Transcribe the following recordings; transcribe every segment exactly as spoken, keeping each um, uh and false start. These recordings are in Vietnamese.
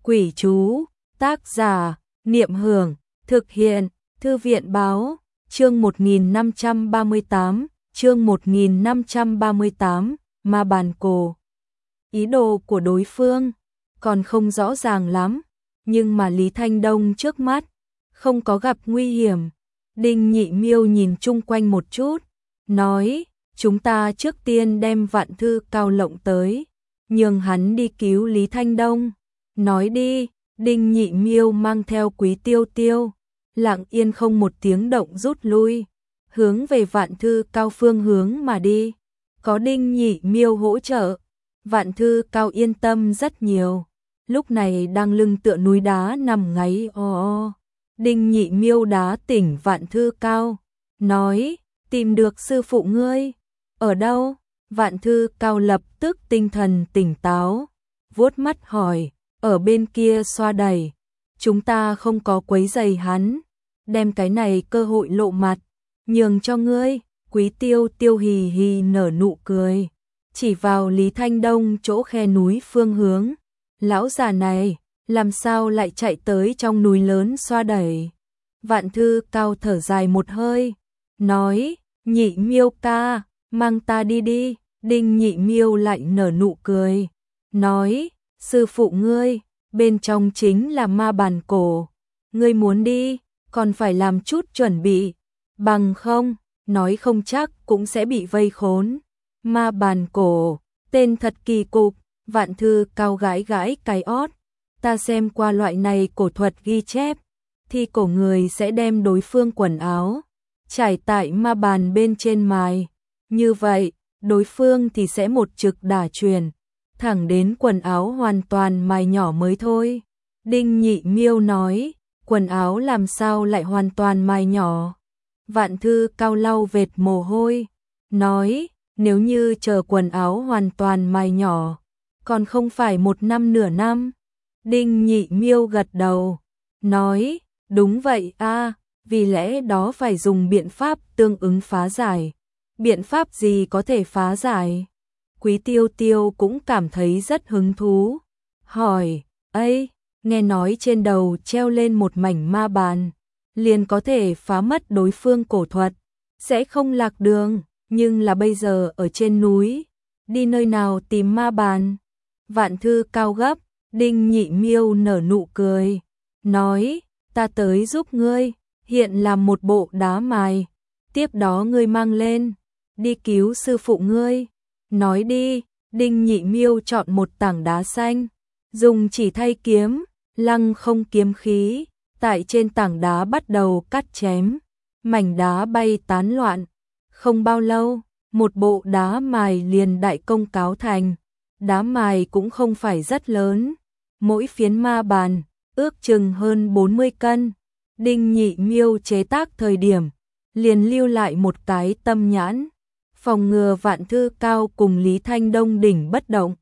Quỷ chú, tác giả, Niệm Hưởng, thực hiện, Thư viện báo, chương một nghìn năm trăm ba mươi tám, chương một nghìn năm trăm ba mươi tám, ma bàn cổ. Ý đồ của đối phương còn không rõ ràng lắm, nhưng mà Lý Thanh Đông trước mắt không có gặp nguy hiểm. Đinh Nhị Miêu nhìn chung quanh một chút, nói, chúng ta trước tiên đem Vạn Thư Cao lộng tới, nhường hắn đi cứu Lý Thanh Đông. Nói đi. Đinh Nhị Miêu mang theo Quý Tiêu Tiêu, lặng yên không một tiếng động rút lui, hướng về Vạn Thư Cao phương hướng mà đi. Có Đinh Nhị Miêu hỗ trợ, Vạn Thư Cao yên tâm rất nhiều. Lúc này đang lưng tựa núi đá nằm ngáy o o. Đinh Nhị Miêu đá tỉnh Vạn Thư Cao, nói, tìm được sư phụ ngươi. Ở đâu? Vạn Thư Cao lập tức tinh thần tỉnh táo, vuốt mắt hỏi, ở bên kia xoa đẩy. Chúng ta không có quấy rầy hắn, đem cái này cơ hội lộ mặt, nhường cho ngươi. Quý Tiêu Tiêu hì hì nở nụ cười, chỉ vào Lý Thanh Đông chỗ khe núi phương hướng. Lão già này, làm sao lại chạy tới trong núi lớn xoa đẩy? Vạn Thư Cao thở dài một hơi, nói, Nhị Miêu ca, mang ta đi đi. Đinh Nhị Miêu lại nở nụ cười, nói, sư phụ ngươi, bên trong chính là ma bàn cổ. Ngươi muốn đi, còn phải làm chút chuẩn bị, bằng không, nói không chắc cũng sẽ bị vây khốn. Ma bàn cổ, tên thật kỳ cục. Vạn Thư Cao gãi gãi cái ót, ta xem qua loại này cổ thuật ghi chép, thì cổ người sẽ đem đối phương quần áo trải tại ma bàn bên trên mài, như vậy đối phương thì sẽ một trực đả truyền thẳng đến quần áo hoàn toàn mài nhỏ mới thôi. Đinh Nhị Miêu nói, quần áo làm sao lại hoàn toàn mài nhỏ? Vạn Thư Cao lau vệt mồ hôi, nói, nếu như chờ quần áo hoàn toàn mài nhỏ, còn không phải một năm nửa năm. Đinh Nhị Miêu gật đầu, nói, đúng vậy a, vì lẽ đó phải dùng biện pháp tương ứng phá giải. Biện pháp gì có thể phá giải? Quý Tiêu Tiêu cũng cảm thấy rất hứng thú, hỏi, ấy, nghe nói trên đầu treo lên một mảnh ma bàn, liền có thể phá mất đối phương cổ thuật, sẽ không lạc đường, nhưng là bây giờ ở trên núi, đi nơi nào tìm ma bàn? Vạn Thư Cao gấp. Đinh Nhị Miêu nở nụ cười, nói, ta tới giúp ngươi, hiện làm một bộ đá mài, tiếp đó ngươi mang lên, đi cứu sư phụ ngươi. Nói đi. Đinh Nhị Miêu chọn một tảng đá xanh, dùng chỉ thay kiếm, lăng không kiếm khí, tại trên tảng đá bắt đầu cắt chém, mảnh đá bay tán loạn. Không bao lâu, một bộ đá mài liền đại công cáo thành. Đá mài cũng không phải rất lớn, mỗi phiến ma bàn ước chừng hơn bốn mươi cân. Đinh Nhị Miêu chế tác thời điểm liền lưu lại một cái tâm nhãn, phòng ngừa Vạn Thư Cao cùng Lý Thanh Đông đỉnh bất động.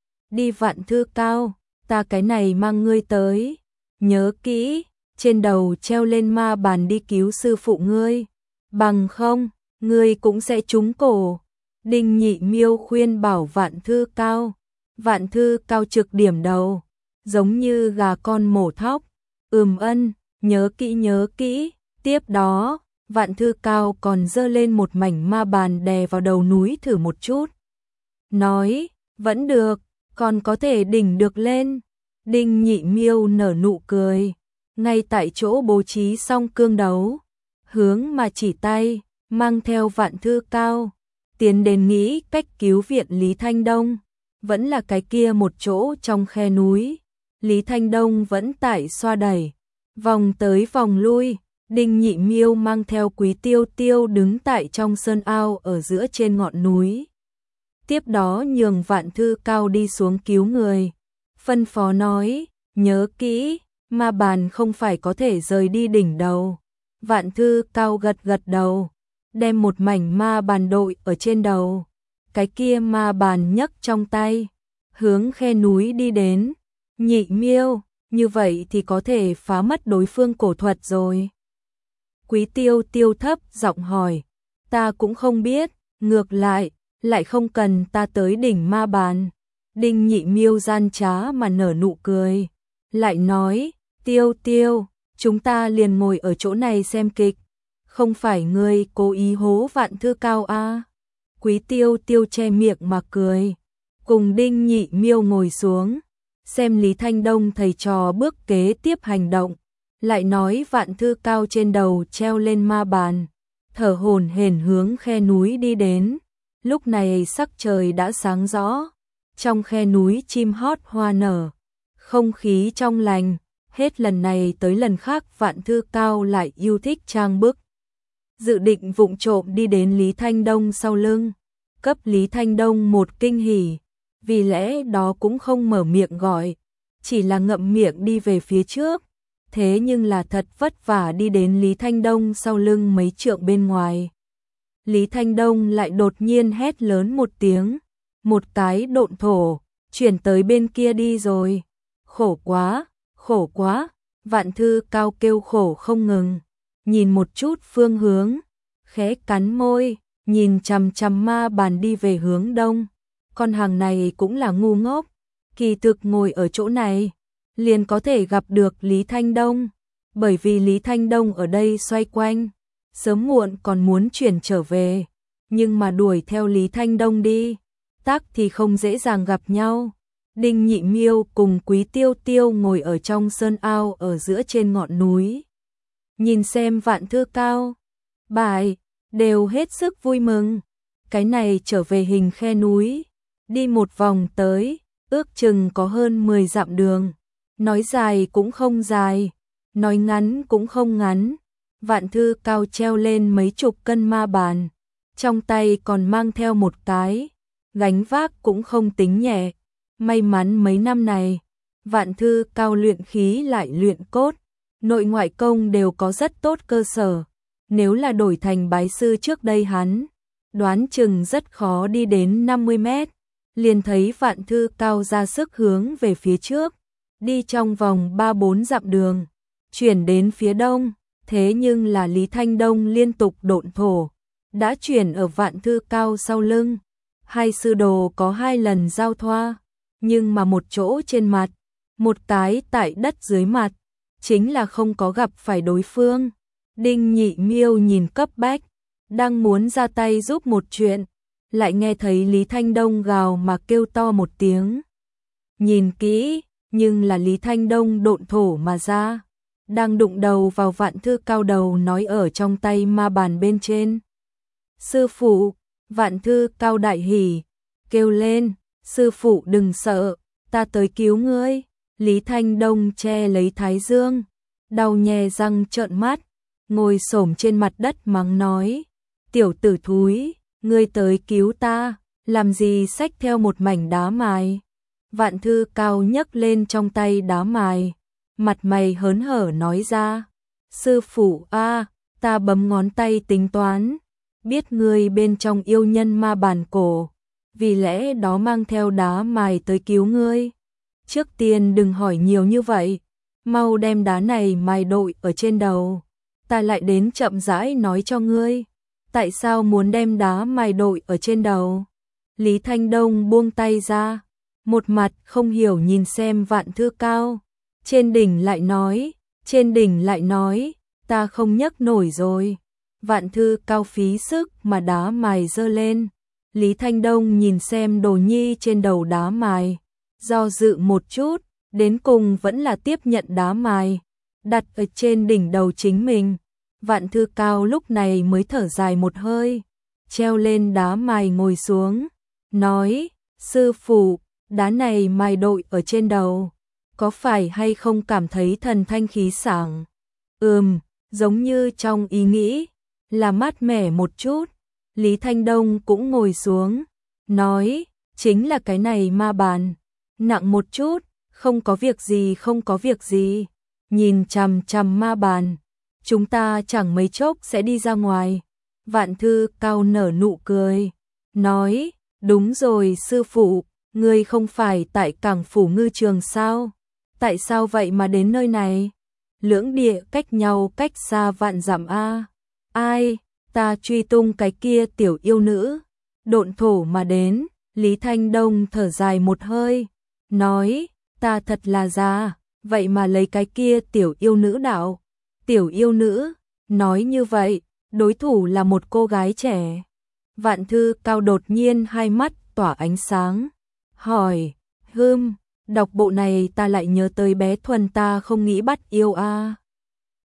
Đi Vạn Thư Cao, ta cái này mang ngươi tới, nhớ kỹ, trên đầu treo lên ma bàn đi cứu sư phụ ngươi, bằng không, ngươi cũng sẽ trúng cổ. Đinh Nhị Miêu khuyên bảo Vạn Thư Cao. Vạn Thư Cao trực điểm đầu, giống như gà con mổ thóc, ừm ân, nhớ kỹ nhớ kỹ. Tiếp đó, Vạn Thư Cao còn giơ lên một mảnh ma bàn đè vào đầu núi thử một chút, nói, vẫn được, còn có thể đỉnh được lên. Đinh Nhị Miêu nở nụ cười, ngay tại chỗ bố trí xong cương đấu, hướng mà chỉ tay, mang theo Vạn Thư Cao tiến đến nghĩ cách cứu viện Lý Thanh Đông. Vẫn là cái kia một chỗ trong khe núi, Lý Thanh Đông vẫn tại xoa đẩy, vòng tới vòng lui. Đinh Nhị Miêu mang theo Quý Tiêu Tiêu đứng tại trong sơn ao ở giữa trên ngọn núi. Tiếp đó nhường Vạn Thư Cao đi xuống cứu người, phân phó nói, nhớ kỹ, ma bàn không phải có thể rời đi đỉnh đầu. Vạn Thư Cao gật gật đầu, đem một mảnh ma bàn đội ở trên đầu, cái kia ma bàn nhấc trong tay, hướng khe núi đi đến. Nhị Miêu, như vậy thì có thể phá mất đối phương cổ thuật rồi. Quý Tiêu Tiêu thấp giọng hỏi, ta cũng không biết, ngược lại, lại không cần ta tới đỉnh ma bàn. Đinh Nhị Miêu gian trá mà nở nụ cười, lại nói, Tiêu Tiêu, chúng ta liền ngồi ở chỗ này xem kịch, không phải ngươi cố ý hố Vạn Thư Cao a? Quý Tiêu Tiêu che miệng mà cười, cùng Đinh Nhị Miêu ngồi xuống, xem Lý Thanh Đông thầy trò bước kế tiếp hành động, lại nói Vạn Thư Cao trên đầu treo lên ma bàn, thở hổn hển hướng khe núi đi đến. Lúc này sắc trời đã sáng rõ, trong khe núi chim hót hoa nở, không khí trong lành, hết lần này tới lần khác Vạn Thư Cao lại yêu thích trang bức. Dự định vụng trộm đi đến Lý Thanh Đông sau lưng, cấp Lý Thanh Đông một kinh hỉ, vì lẽ đó cũng không mở miệng gọi, chỉ là ngậm miệng đi về phía trước, thế nhưng là thật vất vả đi đến Lý Thanh Đông sau lưng mấy trượng bên ngoài. Lý Thanh Đông lại đột nhiên hét lớn một tiếng, một cái độn thổ, chuyển tới bên kia đi rồi. Khổ quá, khổ quá, Vạn Thư Cao kêu khổ không ngừng, nhìn một chút phương hướng, khẽ cắn môi, nhìn chằm chằm ma bàn đi về hướng đông. Con hàng này cũng là ngu ngốc, kỳ thực ngồi ở chỗ này, liền có thể gặp được Lý Thanh Đông, bởi vì Lý Thanh Đông ở đây xoay quanh, sớm muộn còn muốn chuyển trở về, nhưng mà đuổi theo Lý Thanh Đông đi, tác thì không dễ dàng gặp nhau. Đinh Nhị Miêu cùng Quý Tiêu Tiêu ngồi ở trong sơn ao ở giữa trên ngọn núi, nhìn xem Vạn Thư Cao bài, đều hết sức vui mừng. Cái này trở về hình khe núi, đi một vòng tới, ước chừng có hơn mười dặm đường, nói dài cũng không dài, nói ngắn cũng không ngắn. Vạn Thư Cao treo lên mấy chục cân ma bàn, trong tay còn mang theo một cái, gánh vác cũng không tính nhẹ. May mắn mấy năm này, Vạn Thư Cao luyện khí lại luyện cốt, nội ngoại công đều có rất tốt cơ sở. Nếu là đổi thành bái sư trước đây hắn, đoán chừng rất khó đi đến năm mươi mét, liền thấy Vạn Thư Cao ra sức hướng về phía trước, đi trong vòng ba bốn dặm đường, chuyển đến phía đông, thế nhưng là Lý Thanh Đông liên tục độn thổ, đã chuyển ở Vạn Thư Cao sau lưng. Hai sư đồ có hai lần giao thoa, nhưng mà một chỗ trên mặt, một cái tại đất dưới mặt, chính là không có gặp phải đối phương. Đinh Nhị Miêu nhìn cấp bách, đang muốn ra tay giúp một chuyện, lại nghe thấy Lý Thanh Đông gào mà kêu to một tiếng. Nhìn kỹ, nhưng là Lý Thanh Đông độn thổ mà ra, đang đụng đầu vào Vạn Thư Cao đầu nói ở trong tay ma bàn bên trên. Sư phụ, Vạn Thư Cao đại hỉ, kêu lên, sư phụ đừng sợ, ta tới cứu ngươi. Lý Thanh Đông che lấy thái dương, đau nhè răng trợn mắt, ngồi xổm trên mặt đất mắng nói, tiểu tử thúi, ngươi tới cứu ta, làm gì xách theo một mảnh đá mài. Vạn Thư Cao nhấc lên trong tay đá mài, mặt mày hớn hở nói ra, sư phụ a, ta bấm ngón tay tính toán, biết ngươi bên trong yêu nhân ma bàn cổ, vì lẽ đó mang theo đá mài tới cứu ngươi. Trước tiên đừng hỏi nhiều như vậy, mau đem đá này mài đội ở trên đầu, ta lại đến chậm rãi nói cho ngươi, tại sao muốn đem đá mài đội ở trên đầu. Lý Thanh Đông buông tay ra, một mặt không hiểu nhìn xem Vạn Thư Cao, trên đỉnh lại nói, trên đỉnh lại nói, ta không nhấc nổi rồi. Vạn Thư Cao phí sức mà đá mài giơ lên, Lý Thanh Đông nhìn xem đồ nhi trên đầu đá mài, do dự một chút, đến cùng vẫn là tiếp nhận đá mài, đặt ở trên đỉnh đầu chính mình. Vạn Thư Cao lúc này mới thở dài một hơi, treo lên đá mài ngồi xuống, nói, sư phụ, đá này mài đội ở trên đầu, có phải hay không cảm thấy thần thanh khí sảng? Ừm, giống như trong ý nghĩ, là mát mẻ một chút. Lý Thanh Đông cũng ngồi xuống, nói, chính là cái này ma bàn, nặng một chút, không có việc gì không có việc gì, nhìn chằm chằm ma bàn, chúng ta chẳng mấy chốc sẽ đi ra ngoài. Vạn Thư Cao nở nụ cười, nói, đúng rồi sư phụ, ngươi không phải tại cảng phủ ngư trường sao? Tại sao vậy mà đến nơi này? Lưỡng địa cách nhau cách xa vạn dặm a. Ai, ta truy tung cái kia tiểu yêu nữ, độn thổ mà đến. Lý Thanh Đông thở dài một hơi, nói, ta thật là già, vậy mà lấy cái kia tiểu yêu nữ đạo. Tiểu yêu nữ, nói như vậy, đối thủ là một cô gái trẻ. Vạn Thư Cao đột nhiên hai mắt tỏa ánh sáng, hỏi, hưm, đọc bộ này ta lại nhớ tới bé Thuần ta không nghĩ bắt yêu a.